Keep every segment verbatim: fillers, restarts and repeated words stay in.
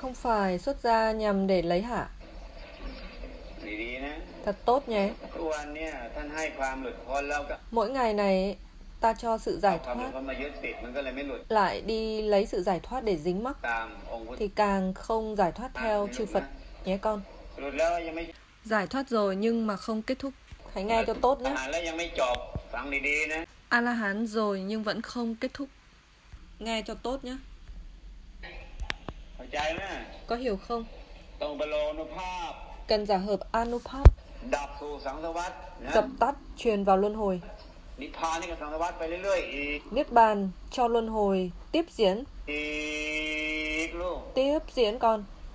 Không phải xuất gia nhằm để lấy hạ. ดีๆนะ Thật tốt nhé. ทุกวันเนี่ยท่านให้ความหลุดพ้นแล้วก็ Mỗi ngày này ta cho sự เอา giải ความหลุด thoát, พ้นมายึดติดมันก็เลยไม่หลุด lại đi lấy sự giải thoát để dính mắc, ตามองค์พุทธ thì càng không giải thoát theo chư Phật nhé con. หลุดแล้วยังไม่ Giải thoát rồi nhưng mà không kết thúc. Hãy nghe cho tốt อา nhé. หารแล้วยังไม่จบฟังดีๆนะ A-la-hán rồi nhưng vẫn không kết thúc. Nghe cho tốt nhé. เข้าใจไหม Có hiểu không? ต้องบรรลุอนุภาพ Cần giả hợp Anupap, ดับสู่สังสารวัฏนะ dập tắt, truyền vào luân hồi. นิพพานนี่ก็สังสารวัฏไปเรื่อยๆอีก Niết bàn cho luân hồi tiếp diễn, อีกลูก tiếp diễn con.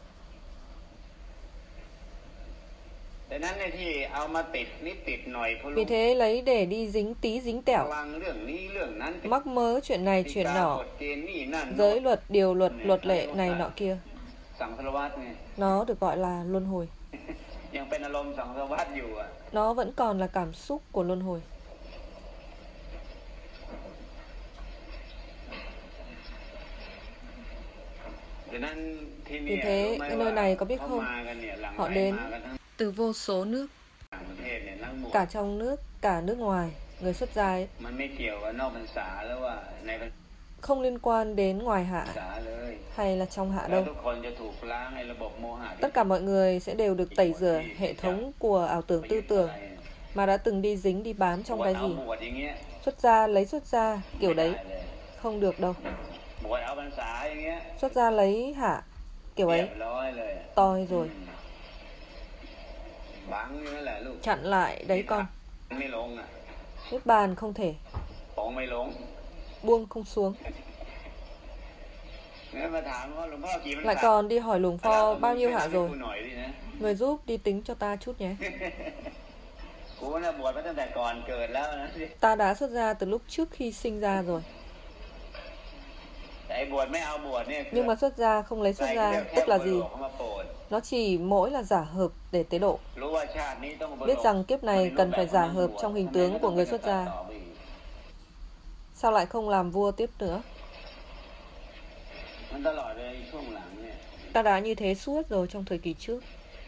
แต่นั้นในที่เอามาติดนิดติดหน่อยเพราะลู Vì ก thế lấy để đi dính tí dính พ tẻo, ลังเรื่องนี้เรื่องนั้น mắc mớ chuyện này ติ chuyện กากฎ nọ, เกณฑ์นี่นั่น giới luật, điều luật, luật lệ này nọ kia. สังสารวัฏไง Nó được gọi là luân hồi. ยังเป็นอารมณ์สังสารวัฏอยู่อ่ะ Nó vẫn còn là cảm xúc của luân hồi. ดังนั้นที่ Vì นี่ thế, รู้ไหม cái ว่า nơi này có biết เขา không? มากันเนี่ยหลัง Họ ไหล đến มากันทั้ง từ vô số nước, ต่างประเทศเนี่ยนั่งหมด cả trong nước, cả nước ngoài. Người xuất gia ấy มันไม่เกี่ยวกับนอกพรรษาแล้วว่าในพรร không liên quan đến ngoài hạ ษาเลย hay là trong hạ แล้ว đâu. ทุกคนจะถูกล้างไอ้ระบบโมหะ Tất cả mọi người sẽ đều được tẩy rửa hệ thống của ảo tưởng tư tưởng mà đã từng đi dính đi bám trong บวช cái เอา gì. บวชอย่างเงี้ย Xuất gia lấy xuất gia ไม่ kiểu ได้ đấy เลย không được đâu. บวชเอาพรรษาอย่างเงี้ย Xuất gia lấy hạ kiểu เรีย ấy บร้อยเลย toi rồi. บังนี่แหละลูก Chặn lại đấy con. ไม่ลงอ่ะ Niết bàn không thể, ของไม่ลง buông không xuống. งั้นมาถามว่าหลวงพ่อกี่พรร Lại ษา còn đi hỏi Lùng Pho bao nhiêu hạ ให้ rồi. กูหน่อยดินะ Người giúp đi tính cho ta chút nhé. กูน่ะบวชมาตั้งแต่ก่อนเกิดแล้วนะ Ta đã xuất gia từ lúc trước khi sinh ra rồi. แต่ไอ้บวชไม่เอาบวชเนี่ย Nhưng mà xuất gia không lấy xuất ใส่ gia แค่ tức là บวช gì? เขามาโปรด Nó chỉ mỗi là giả hợp để tế độ. รู้ว่าชาตินี้ต้องบวช Biết rằng kiếp này cần phải giả hợp trong hình tướng của người xuất gia. Sao lại không làm vua tiếp nữa? มันตลอดเลยช่วงหลังเนี่ย Ta đã như thế suốt rồi trong thời kỳ trước.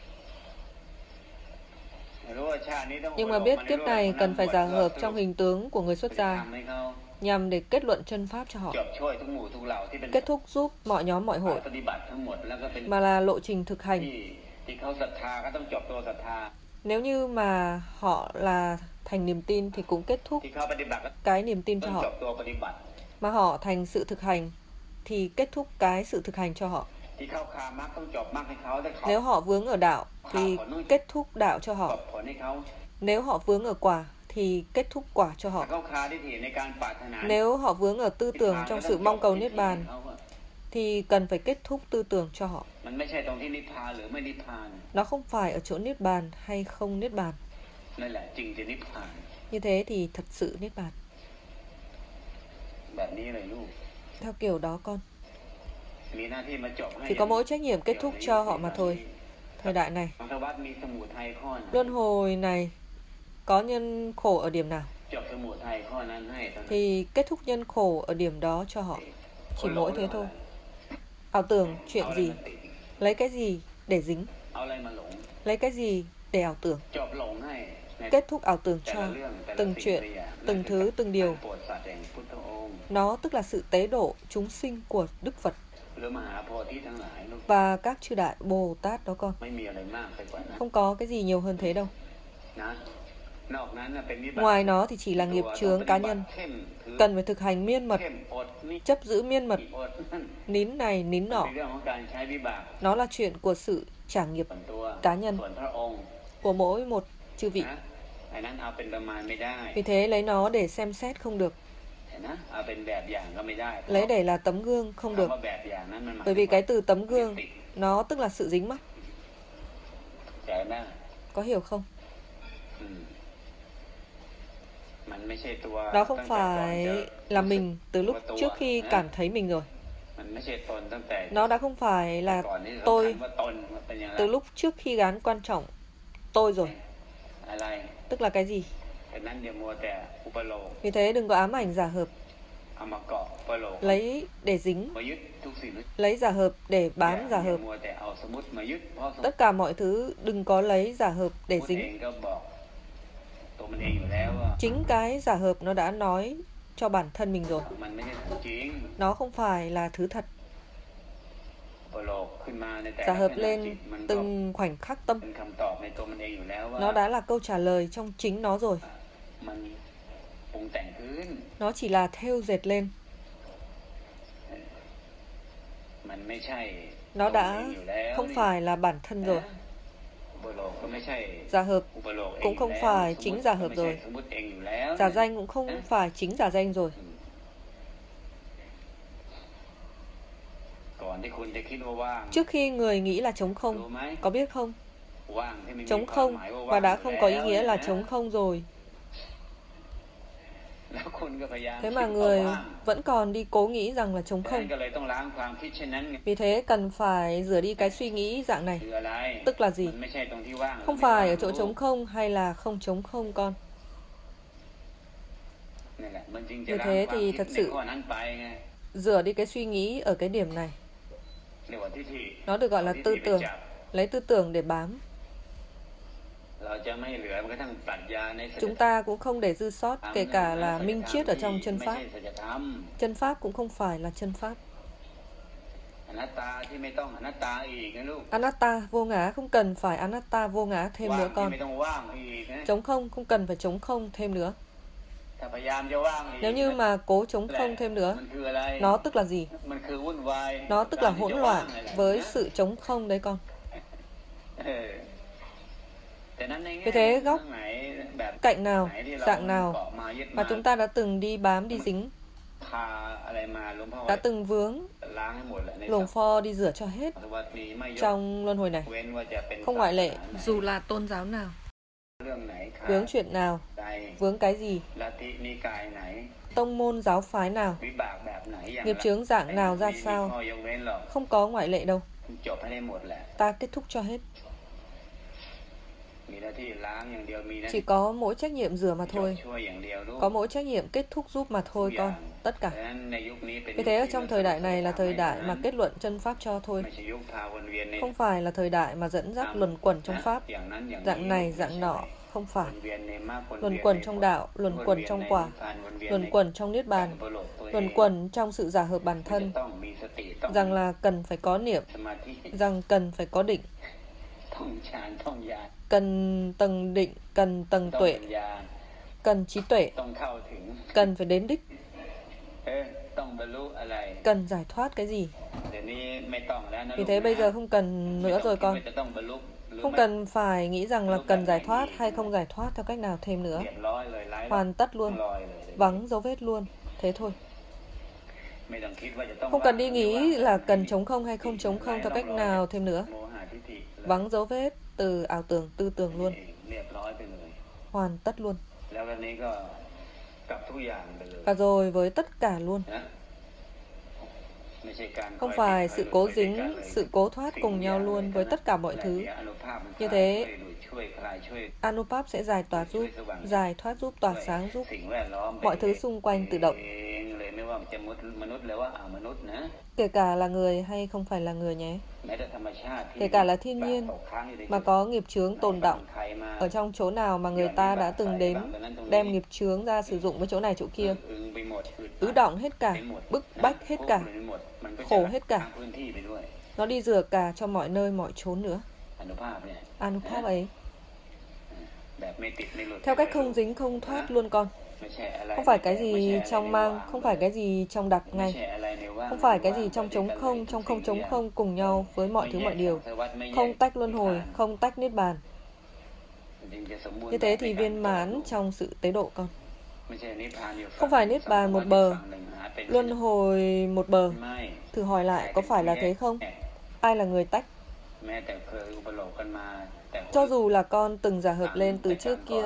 รู้ว่าชาตินี้ต้อง Nhưng mà biết kiếp này cần phải giả hợp trong hình tướng của người xuất ท gia ำให้เขา nhằm để kết luận chân pháp cho họ, จบช่วยทุกหมู่ทุกเหล่าที่เป็น kết thúc giúp mọi nhóm mọi hội, ปฏิบัติทั้งหมดแล้วก็เป็น mà là lộ trình thực ที่ hành. ที่เขาศรัทธาก็ต้องจบตัวศรัทธา Nếu như mà họ là thành niềm tin thì cũng kết thúc ที่เขาปฏิบัติก็ cái niềm tin ต้ cho องจบ họ, ตัวปฏิบัติ mà họ thành sự thực hành thì kết thúc cái sự thực hành cho họ. ที่เข้าคามรรคต้องจบมรรคให้เขาถ้าเขา Nếu họ vướng ở đạo thì kết thúc đạo cho จ họ. บผลให้เขา Nếu họ vướng ở quả thì kết thúc quả cho ถ้า họ. เขาคาทิฏฐิในการปรารถนา Nếu họ vướng ở tư tưởng trong sự mong cầu niết bàn เขาอะ thì cần phải kết thúc tư tưởng cho họ. มันไม่ใช่ตรงที่นิพพานหรือไม่นิพพาน Nó không phải ở chỗ niết bàn hay không niết bàn. นั่นแหละจึงจะนิพพาน Như thế thì thật sự niết bàn. แบบนี้เลยลูก Theo kiểu đó con. มีหน้าที่มาจบให้ Chỉ có mỗi trách nhiệm kết thúc cho họ mà thôi. Thời đại này, สังสารวัฏมีสมุทัยข้อไหน luân hồi này có nhân khổ ở điểm nào จบสมุทัยข้อนั้นให้เท่านั้น thì kết thúc nhân khổ ở điểm đó cho họ. Chỉ mỗi thế thôi. Ảo tưởng chuyện เอาอะไร gì, มาติด lấy cái gì để dính, เอาอะไรมาหลง lấy cái gì để ảo tưởng. จบหลงให้ใน Kết thúc ảo tưởng แต่ cho ละเรื่องแต่ละ từng สิ่ง chuyện, แต่ละอย่าง từng thứ, từng điều. โปรดสัตว์แห่งพุทธองค์ Nó tức là sự tế độ chúng sinh của Đức Phật หรือมหาโพธิทั้งหลายลูก và các chư đại Bồ Tát đó con. ไม่มีอะไรมากไปกว่านั้น Không có cái gì nhiều hơn thế đâu. นะนอกนั้นน่ะเป็นวิบาก Ngoài nó thì chỉ là nghiệp chướng cá nhân. เข้มถือ Cần phải thực hành miên mật, เข้มอดนี่ chấp giữ miên mật, อดนั่น nín này nín เป็ nọ. นเรื่องของการใช้วิบาก Nó là chuyện của sự trả nghiệp ส่วนตัว cá nhân ส่วนพระองค์ của mỗi một chư vị. นะไอ้นั้นเอาเป็นประมาณไม่ได้ Vì thế lấy nó để xem xét không được, เห็นนะเอาเป็นแบบอย่างก็ไม่ได้ lấy để là tấm gương không คำ được. ว่าแบบอย่างนั้นมันหมาย Bởi vì cái từ tấm gương ติด nó tức là sự dính mắc. ใจไหม Có hiểu không? อืมมันไม่ใช่ตัว Đó không ตั้งแต่ก่อน phải จะ là mình từ lúc ตัว trước khi นะ cảm thấy mình rồi. มันไม่ใช่ตนตั้งแต่ Nó đã không phải แต่ là ก่อนนี่สำคัญ tôi ว่าตนมันเป็นอย่างไร từ lúc trước khi gán quan trọng tôi rồi. อะไร Tức là cái gì? แต่นั้นอย่ามัวแต่อุปโลก Vì thế đừng có ám ảnh giả hợp. เอามาเกาะประโลก lấy để dính, มายึดทุกสิ่งทุก lấy giả hợp để อย่า bám giả อย่า hợp. มัวแต่เอาสมมุติมายึดเพราะสมมุติ Tất cả mọi thứ đừng có lấy giả hợp để พูดเอง dính. ก็บอกตัวมันเองอยู่แล้วว่า Chính cái giả hợp nó đã nói cho bản thân mình rồi. มันไม่ใช่ของจริง Nó không phải là thứ thật. ประโลกขึ้นมาในแต่ Giả ละ hợp ขณะจิ lên ตมันก็ từng khoảnh khắc tâm. เป็นคำตอบในตัวมันเองอยู่แล้วว่า Nó đã là câu trả lời trong chính nó rồi. มันปรุงแต่งขึ้น Nó chỉ là thêu dệt lên. มันไม่ใช่ Nó ตัวมัน đã เองอยู่แล้ว không phải là bản thân rồi. อุปโลกก็ไม่ใช่ Giả hợp อุปโลกเอง cũng không อยู่แล้ว phải สมมุติ chính giả hợp ก็ไม่ใช่ rồi. สมมุติเองอยู่แล้ว Giả danh cũng không phải chính giả danh rồi. ก่อนที่คุณจะคิดว่าว่าง Trước khi người nghĩ là trống รู้ không, ไหม có biết không? ว่างที่ไม่มี Trống ความ không หมายว่า và ว่าง đã อยู่ không có ý แล้ว nghĩa là นะ trống không rồi. แล้วคุณก็พยายาม Thế คิด mà ว่า người ว่าง vẫn còn đi cố nghĩ rằng là trống ดังนั้น không. ก็เลยต้องล้างความคิดเช่นนั้นไง Vì thế cần phải rửa đi cái suy nghĩ dạng này. คืออะไร Tức là gì? มันไม่ใช่ตรงที่ว่าง Không หรือไม่ phải ว่าง ở chỗ รู้ trống không hay là không trống không con. นั่นแหละมันจึงจะ Vì ล้าง thế ความ thì คิด thật ใน sự ข้อนั้นไปไง rửa đi cái suy nghĩ ở cái điểm này. เรียกว่าทิฏฐิ Nó được gọi là ทิฏฐิ tư ไป tưởng. จับ Lấy tư tưởng để bám. เราจะไม่เหลือแม้กระทั่งปรัชญาในสัจ Chúng ta cũng không để dư sót, ธรรม kể cả นะ là สัจ minh ธรรม triết ở ที่ trong chân ไม่ pháp. ใช่สัจธรรม Chân pháp cũng không phải là chân pháp. อนัตตาที่ไม่ต้องอนัตตาอีกนะลูก Anatta vô ngã không cần phải anatta vô ngã thêm ว่าง nữa ที่ con. ไม่ต้องว่างอีกนะ Trống không không cần phải trống không thêm nữa. ถ้าพยายามจะว่างอีก Nếu như mà cố trống แหละ không thêm nữa, มันคืออะไร nó tức là gì? มันคือวุ่นวาย Nó tức là การที่ hỗn จะว่าง loạn นั่นแหละ với นะ sự trống không đấy con. เออแต่นั้นในแง่ Vì thế góc ไหนแบบ cạnh nào, ไหนที่เรา dạng nào เกาะมายึด mà มา chúng ta đã từng đi bám đi dính, พาอะไรมาหลวงพ่อ đã từng vướng, ล้างให้หมดแหละใน luồng pho đi rửa cho hết สัพพวัตมีไม่ยก trong luân hồi này. เว้นว่าจะเป็น Không ngoại lệ, ศาสนาไหน dù là tôn giáo nào. เรื่องไหนขาด Vướng chuyện nào, ใด vướng cái gì, ลัทธินิกายไหน tông môn giáo phái nào, วิบากแบบไหนอย่าง nghiệp chướng dạng nào ra ไม่มี sao, ข้อยกเว้นหรอก không có ngoại lệ đâu. จบให้ได้หมดแหละ Ta kết thúc cho hết. มีหน้าที่ล้างอย่างเดียวมีหน้า Chỉ ที่ có mỗi trách nhiệm rửa mà จบ thôi. ช่วยอย่างเดียวลูก Có mỗi trách nhiệm kết thúc giúp mà thôi con. Tất ดั cả. งนั้นในยุคนี้เป็น Vì thế ở ยุค trong ที่ thời đại này là thời đại mà นั้น kết luận chân pháp cho thôi. ไม่ใช่ยุคพาวนเวียนใน Không phải là thời đại mà dẫn dắt luẩn quẩn trong pháp. อย่างนั้นอย่าง Dạng นี้ này, dạng nọ. Không ว phải. นเวียนในมรรควน Luẩn เวียน quẩn ใน trong ผล đạo, luẩn วน quẩn เวียน trong ใน quả, นิพพานวนเวียน luẩn ใน quẩn trong niết การ bàn, อุปโลกตัวเอง luẩn quẩn trong sự giả hợp bản จะ thân. ต้องมีสติต้อง Rằng là cần phải có niệm, สมาธิ rằng cần phải có định, ต้องฌานต้องญาณ cần tầng định, cần tầng ต้อง tuệ, ปัญญา cần trí tuệ, ต้องเข้าถึง cần phải đến đích, เออต้องบรรลุอะไร cần giải thoát cái gì. เดี๋ยวนี้ไม่ต้องแล้วนะ Vì ลูก thế นะ bây giờ không cần ไม่ nữa ต้อง rồi คิด con. ว่าจะต้องบรรลุหรือ Không ไม่ cần phải nghĩ rằng là cần giải thoát hay không giải thoát theo cách nào thêm nữa. เรียบร้อยเลยไร้ Hoàn tất ร่อง luôn, รอยเลย vắng dấu vết luôn. Thế thôi. ไม่ต้องคิดว่าจะต้อง Không cần đi ว่าง nghĩ หรือ là ว่าง cần chống không hay không chống không theo cách nào thêm nữa. โมหะทิฏฐิเลย Vắng dấu vết từ ảo tưởng, tư tưởng luôn. เรียบร้อยไปเลย Hoàn tất luôn. แล้ววันนี้ก็กลับทุกอย่างไปเลย Và rồi với tất cả luôn. นะไม่ใช่การ Không คอย phải ติด sự คอย cố หลุดไปด้วย dính, กันเลย sự cố thoát สิ่ง cùng ทุกอ nhau ย่าง luôn เลย với นะ tất cả mọi และ thứ. เดี๋ยวอนุภาพมัน Như คลาย thế, ช่วยหลุดช่วยคลายช่วย Anupap sẽ giải tỏa giúp, giải thoát giúp, tỏa sáng giúp. สิ่งแวดล้อม Mọi thứ xung quanh tự động. เองเลยไม่ว่าจะมนุษย์หรือว่าอามนุษย์นะ Kể cả là người hay không phải là người nhé. แม้แต่ธรรมชาติที่ Kể cả là thiên nhiên ตกค้างอยู่ใน mà có nghiệp chướng tồn động ใครมา ở trong chỗ nào mà người ta đã từng đến, đem nghiệp chướng ra sử dụng với chỗ này chỗ kia, อึงไปหมดอึด ứ động hết cả, ไปหมด bức bách hết cả, ไปหมดมันก็จะ khổ hết cả. ทั้งพื้นที่ไปด้วย Nó đi rửa cả cho mọi nơi mọi chốn nữa. อนุภาพเนี่ย Anupap ấy. แบบไม่ติดไม่หลุด Theo cách không dính không thoát luôn con. ไม่ใช่อะไร Không phải cái ไม่ gì ใช่อะไร trong ใน mang, ว่าง không phải cái gì trong đặc ไม่ ngay. ใช่อะไรในว่าง Không phải cái gì ว่าง trong ด้วย trống กัน không, เลย trong ทุก không สิ่ trống งทุกอย่าง không cùng nhau với mọi ไม่ thứ แย mọi ก điều. สังสารวัฏไม่แยก Không tách luân hồi, นิพพาน không tách niết bàn. จึงจะสมบูรณ์ Như thế แบบ thì ในการ viên ต่อ mãn สู้ trong sự tế độ con. ไม่ใช่นิพพานอยู่ Không phải niết bàn một bờ, ฝั่งหนึ่งหาเป็น luân hồi một bờ. ไม่ Thử hỏi lại có phải là thế không? Ai là người tách? แม้แต่เคยอุปโลกกันมาแต่ Cho dù là con từng giả hợp lên từ trước kia,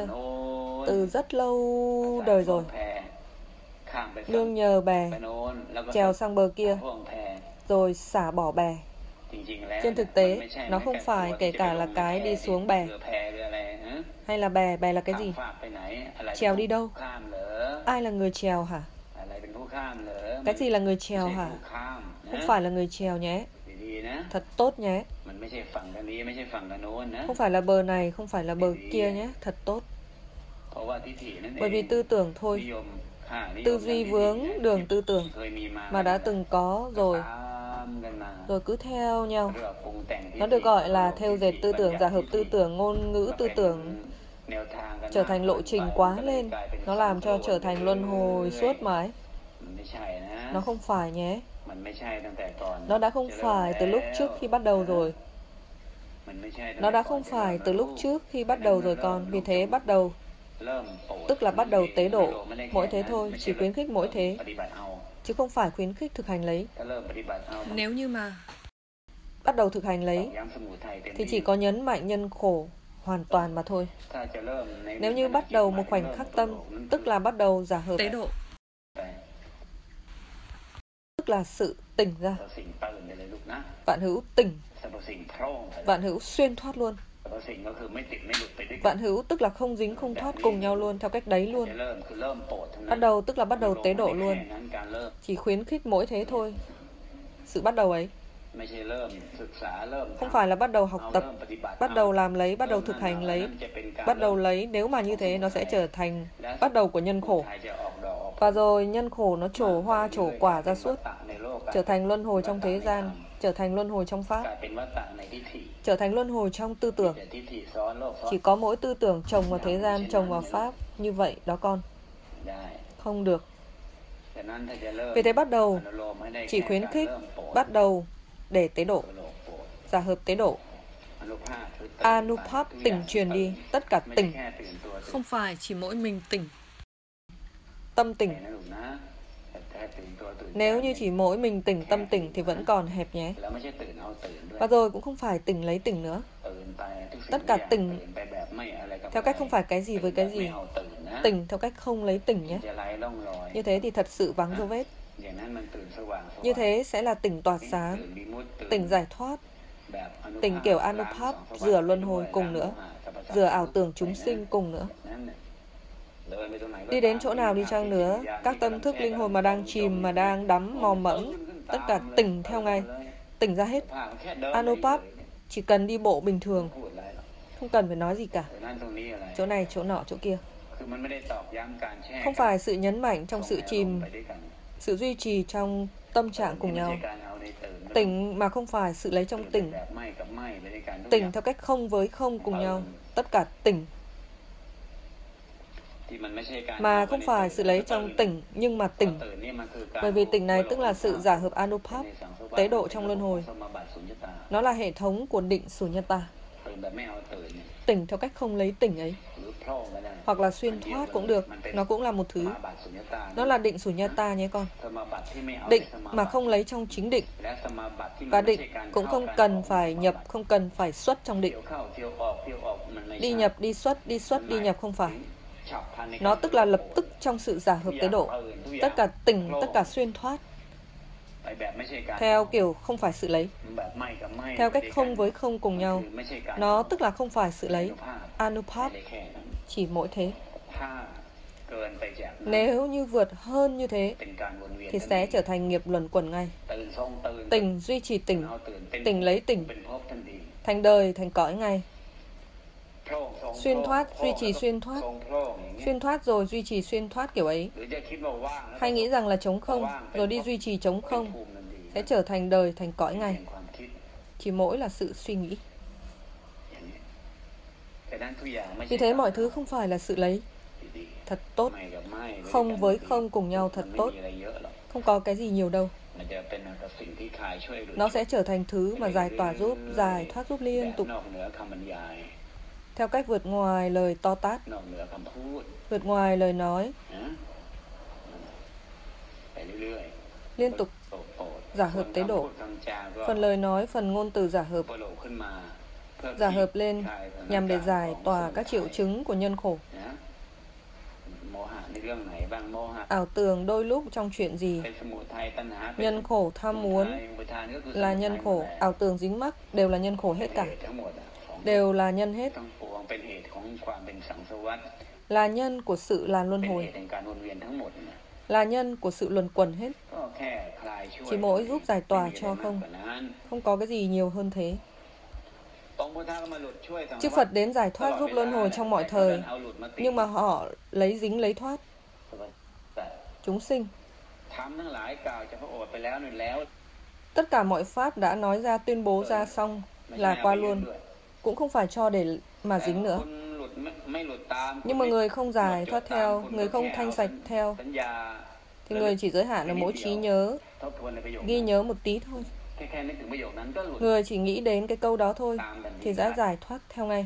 từ rất lâu đời rồi, ข้ามไปฝั่ง nương nhờ bè, ไปโน้นแล้วก็ trèo sang bờ kia, พ่วงแพ rồi xả bỏ bè. จริงๆแล้ว Trên thực มัน tế, ไม่ใช่ nó แม้ không แต่ phải ตัว kể ที่จะ cả ไป là ลง cái แพ đi xuống bè. เรือแพหรืออะไรฮะ Hay là bè, bè là cái ข้าม gì? ฟากไปไหนอะไร Trèo đi đâu? ข้ามเหรอ Ai là người trèo hả? อะไรเป็นผู้ Cái gì là người trèo hả? Không phải là người trèo nhé. Thật tốt nhé. Không phải là bờ này, không phải là bờ kia nhé. Thật tốt. Bởi vì tư tưởng thôi. Tư duy vướng đường tư tưởng mà đã từng có rồi, rồi cứ theo nhau. Nó được gọi là theo dệt tư tưởng, giả hợp tư tưởng, ngôn ngữ tư tưởng, trở thành lộ trình quá lên. Nó làm cho trở thành luân hồi suốt mãi. Nó không phải nhé. Nó đã không phải từ lúc trước khi bắt đầu rồi. Nó đã không phải từ lúc trước khi bắt đầu rồi con. Vì thế bắt đầu, tức là bắt đầu tế độ. Mỗi thế thôi, chỉ khuyến khích mỗi thế, chứ không phải khuyến khích thực hành lấy. Nếu như mà bắt đầu thực hành lấy thì chỉ có nhấn mạnh nhân khổ hoàn toàn mà thôi. Nếu như bắt đầu một khoảnh khắc tâm, tức là bắt đầu giả hợp tế độ, tức là sự tỉnh ra. Vạn hữu tỉnh, vạn hữu xuyên thoát luôn. Vạn hữu tức là không dính không thoát cùng nhau luôn, theo cách đấy luôn. Bắt đầu tức là bắt đầu tế độ luôn. Chỉ khuyến khích mỗi thế thôi. Sự bắt đầu ấy không phải là bắt đầu học tập, bắt đầu làm lấy, bắt đầu thực hành lấy, bắt đầu lấy. Nếu mà như thế nó sẽ trở thành bắt đầu của nhân khổ. Và rồi nhân khổ nó trổ hoa trổ quả ra suốt, trở thành luân hồi trong thế gian, trở thành luân hồi trong pháp, trở thành luân hồi trong tư tưởng. Chỉ có mỗi tư tưởng trồng vào thế gian, trồng vào pháp. Như vậy đó con. Không được. Vì thế bắt đầu chỉ khuyến khích bắt đầu để tế độ, giả hợp tế độ. Anupap tỉnh truyền đi, tất cả tỉnh. Không phải chỉ mỗi mình tỉnh, tâm tỉnh. Nếu như chỉ mỗi mình tỉnh, tâm tỉnh thì vẫn còn hẹp nhé. Và rồi cũng không phải tỉnh lấy tỉnh nữa. Tất cả tỉnh theo cách không phải cái gì với cái gì. Tỉnh theo cách không lấy tỉnh nhé. Như thế thì thật sự vắng dấu vết. Như thế sẽ là tỉnh tỏa sáng, tỉnh giải thoát, tỉnh kiểu Anupap, rửa luân hồi cùng nữa, rửa ảo tưởng chúng sinh cùng nữa. Đi đến chỗ nào đi chăng nữa, các tâm thức linh hồn mà đang chìm, mà đang đắm, mò mẫm, tất cả tỉnh theo ngay, tỉnh ra hết. Anupap chỉ cần đi bộ bình thường, không cần phải nói gì cả. Chỗ này, chỗ nọ, chỗ kia. Không phải sự nhấn mạnh trong sự chìm, sự duy trì trong tâm trạng cùng nhau. Tỉnh mà không phải sự lấy trong tỉnh. Tỉnh theo cách không với không cùng nhau. Tất cả tỉnh. Mà không phải sự lấy trong tỉnh, nhưng mà tỉnh. Bởi vì tỉnh này tức là sự giả hợp Anupap, tế độ trong luân hồi. Nó là hệ thống của định Sunyata. Tỉnh theo cách không lấy tỉnh ấy. Hoặc là xuyên thoát cũng được. Nó cũng là một thứ. Nó là định Sunyata nhé con. Định mà không lấy trong chính định. Và định cũng không cần phải nhập, không cần phải xuất trong định. Đi nhập, đi xuất, đi xuất, đi nhập không phải. Nó tức là lập tức trong sự giả hợp tế độ. Tất cả tỉnh, tất cả xuyên thoát. Theo kiểu không phải sự lấy. Theo cách không với không cùng nhau. Nó tức là không phải sự lấy. Anupap chỉ mỗi thế. Nếu như vượt hơn như thế thì sẽ trở thành nghiệp luẩn quẩn ngay. Tỉnh duy trì tỉnh, tỉnh lấy tỉnh, thành đời, thành cõi ngay. Xuyên thoát, duy trì xuyên thoát. Xuyên thoát rồi duy trì xuyên thoát kiểu ấy. Hay nghĩ rằng là trống không, rồi đi duy trì trống không, sẽ trở thành đời, thành cõi ngay. Chỉ mỗi là sự suy nghĩ. Vì thế mọi thứ không phải là sự lấy. Thật tốt. Không với không cùng nhau thật tốt. Không có cái gì nhiều đâu. Nó sẽ trở thành thứ mà giải tỏa giúp, giải thoát giúp liên tục. Theo cách vượt ngoài lời to tát, vượt ngoài lời nói, liên tục giả hợp tế độ. Phần lời nói, phần ngôn từ giả hợp, giả hợp lên nhằm để giải tỏa các triệu chứng của nhân khổ. Ảo tưởng đôi lúc trong chuyện gì. Nhân khổ tham muốn là nhân khổ, ảo tưởng dính mắc đều là nhân khổ hết cả. Đều là nhân hết. Là nhân của sự là luân hồi. là nhân của sự luẩn quẩn hết. Chỉ mỗi giúp giải tỏa cho không. Không có cái gì nhiều hơn thế. Chư Phật đến giải thoát giúp luân hồi trong mọi thời, nhưng mà họ lấy dính lấy thoát chúng sinh. Tất cả mọi pháp đã nói ra, tuyên bố ra xong là qua luôn, cũng không phải cho để mà dính nữa. Nhưng mà người không giải thoát theo, người không thanh sạch theo, thì người chỉ giới hạn ở mỗi trí nhớ, ghi nhớ một tí thôi. Người chỉ nghĩ đến cái câu đó thôi thì đã giải thoát theo ngay,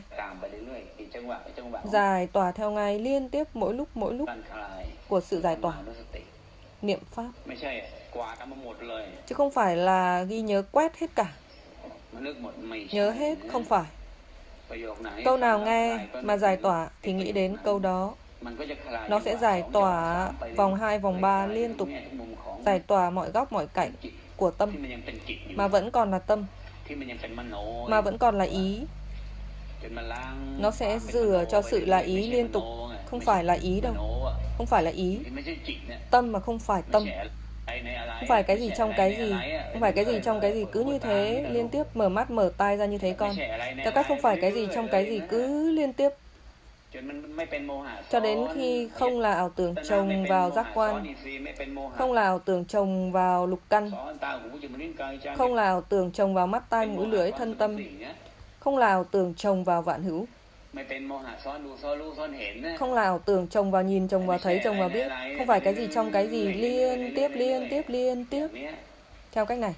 giải tỏa theo ngay, liên tiếp mỗi lúc mỗi lúc của sự giải tỏa niệm pháp, chứ không phải là ghi nhớ quét hết cả, nhớ hết, không phải. Câu nào nghe mà giải tỏa thì nghĩ đến câu đó. Nó sẽ giải tỏa vòng hai, vòng ba liên tục, giải tỏa mọi góc, mọi cạnh của tâm, mà vẫn còn là tâm, mà vẫn còn là ý. Nó sẽ rửa cho sự là ý liên tục, không phải là ý đâu, không phải là ý. Tâm mà không phải tâm, không phải cái gì trong cái gì, không phải cái gì trong cái gì, cứ như thế liên tiếp, mở mắt mở tai ra như thế con. Theo cách không phải cái gì trong cái gì, cứ liên tiếp cho đến khi không là ảo tưởng chồng vào giác quan, không là ảo tưởng chồng vào lục căn, không là ảo tưởng chồng vào mắt tai mũi lưỡi thân tâm, không là ảo tưởng chồng vào vạn hữu, không là ảo tưởng chồng vào nhìn, chồng vào thấy, chồng vào biết, không phải cái gì trong cái gì, liên tiếp liên tiếp liên tiếp theo cách này.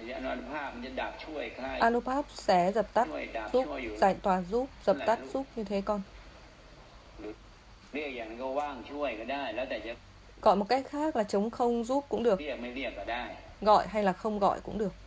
Anupap sẽ dập tắt, giúp giải tỏa, giúp dập tắt, giúp như thế con. Gọi một cách khác là trống không giúp cũng được, gọi hay là không gọi cũng được.